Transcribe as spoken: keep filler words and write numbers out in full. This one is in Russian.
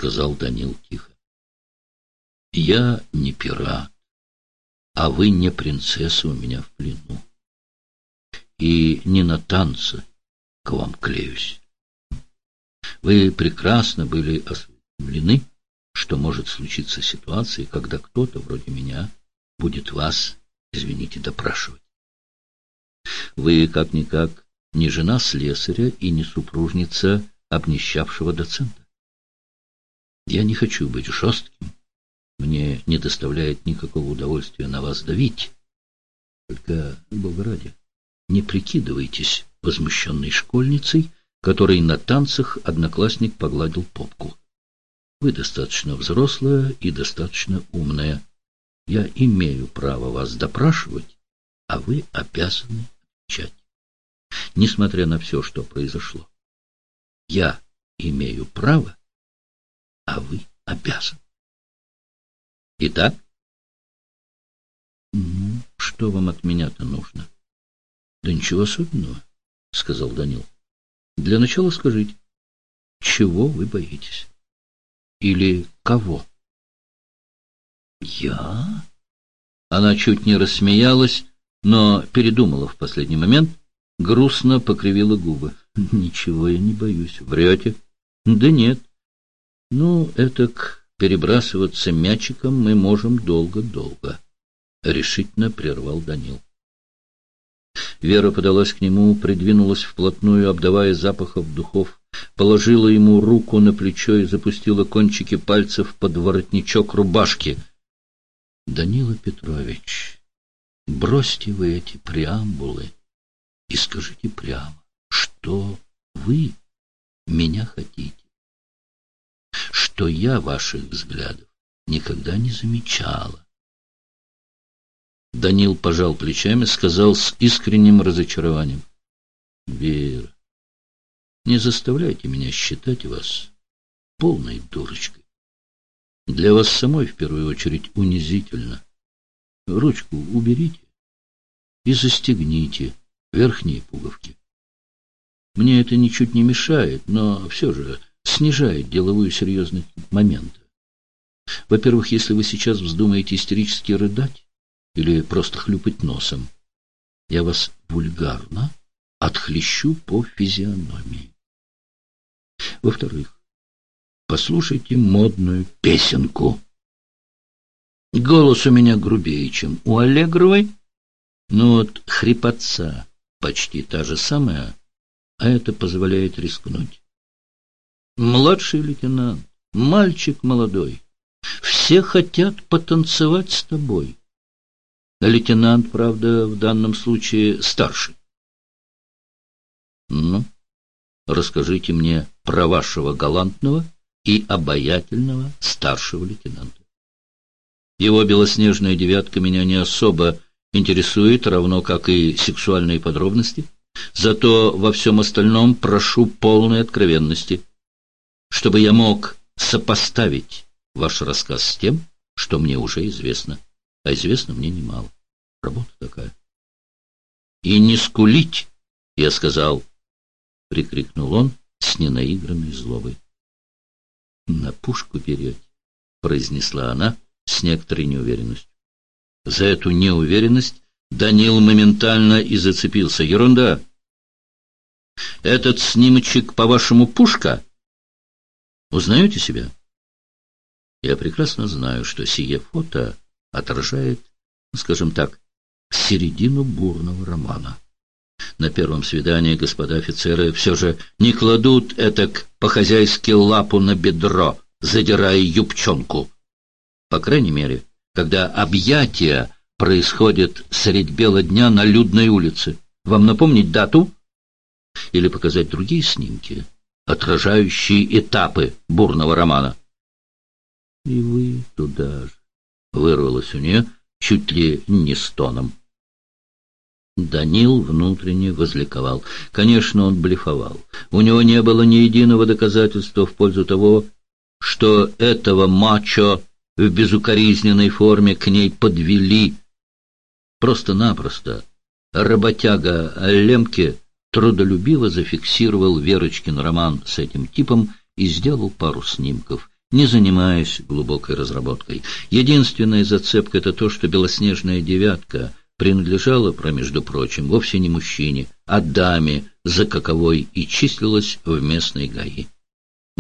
сказал Данил тихо. Я не пират, а вы не принцесса у меня в плену. И не на танцы к вам клеюсь. Вы прекрасно были осведомлены, что может случиться ситуация, когда кто-то вроде меня будет вас, извините, допрашивать. Вы, как-никак, не жена слесаря и не супружница обнищавшего доцента. Я не хочу быть жестким. Мне не доставляет никакого удовольствия на вас давить. Только, Бога ради, не прикидывайтесь возмущенной школьницей, которой на танцах одноклассник погладил попку. Вы достаточно взрослая и достаточно умная. Я имею право вас допрашивать, а вы обязаны отвечать. Несмотря на все, что произошло. Я имею право, а вы обязаны. Итак? Ну, что вам от меня-то нужно? Да ничего особенного, сказал Данил. Для начала скажите, чего вы боитесь? Или кого? Я? Она чуть не рассмеялась, но передумала в последний момент, грустно покривила губы. Ничего я не боюсь. Врете? Да нет. Ну, этак перебрасываться мячиком мы можем долго-долго. Решительно прервал Данил. Вера подалась к нему, придвинулась вплотную, обдавая запахов духов, положила ему руку на плечо и запустила кончики пальцев под воротничок рубашки. — Данила Петрович, бросьте вы эти преамбулы и скажите прямо, что вы меня хотите, что я ваших взглядов никогда не замечала. Данил пожал плечами, сказал с искренним разочарованием: — Вера, не заставляйте меня считать вас полной дурочкой. Для вас самой, в первую очередь, унизительно. Ручку уберите и застегните верхние пуговки. Мне это ничуть не мешает, но все же снижает деловую серьезность момента. Во-первых, если вы сейчас вздумаете истерически рыдать или просто хлюпать носом, я вас вульгарно отхлещу по физиономии. Во-вторых, послушайте модную песенку. Голос у меня грубее, чем у Аллегровой, но вот хрипотца почти та же самая, а это позволяет рискнуть. Младший лейтенант, мальчик молодой, все хотят потанцевать с тобой. Лейтенант, правда, в данном случае старший. Ну, расскажите мне про вашего галантного и обаятельного старшего лейтенанта. Его белоснежная девятка меня не особо интересует, равно как и сексуальные подробности. Зато во всем остальном прошу полной откровенности, чтобы я мог сопоставить ваш рассказ с тем, что мне уже известно. А известно мне немало. Работа такая. И не скулить, я сказал, прикрикнул он с ненаигранной злобой. На пушку берете, произнесла она с некоторой неуверенностью. За эту неуверенность Данил моментально и зацепился. Ерунда. Этот снимочек, по-вашему, пушка? Узнаете себя? Я прекрасно знаю, что сие фото отражает, скажем так, середину бурного романа. На первом свидании господа офицеры все же не кладут этак по-хозяйски лапу на бедро, задирая юбчонку. По крайней мере, когда объятия происходят средь бела дня на людной улице. Вам напомнить дату? Или показать другие снимки, отражающие этапы бурного романа? И вы туда же. Вырвалось у нее чуть ли не стоном. Данил внутренне возликовал. Конечно, он блефовал. У него не было ни единого доказательства в пользу того, что этого мачо в безукоризненной форме к ней подвели. Просто-напросто работяга Лемке трудолюбиво зафиксировал Верочкин роман с этим типом и сделал пару снимков. не занимаюсь глубокой разработкой. Единственная зацепка — это то, что белоснежная девятка принадлежала, промежду прочим, вовсе не мужчине, а даме, за каковой и числилась в местной ГАИ.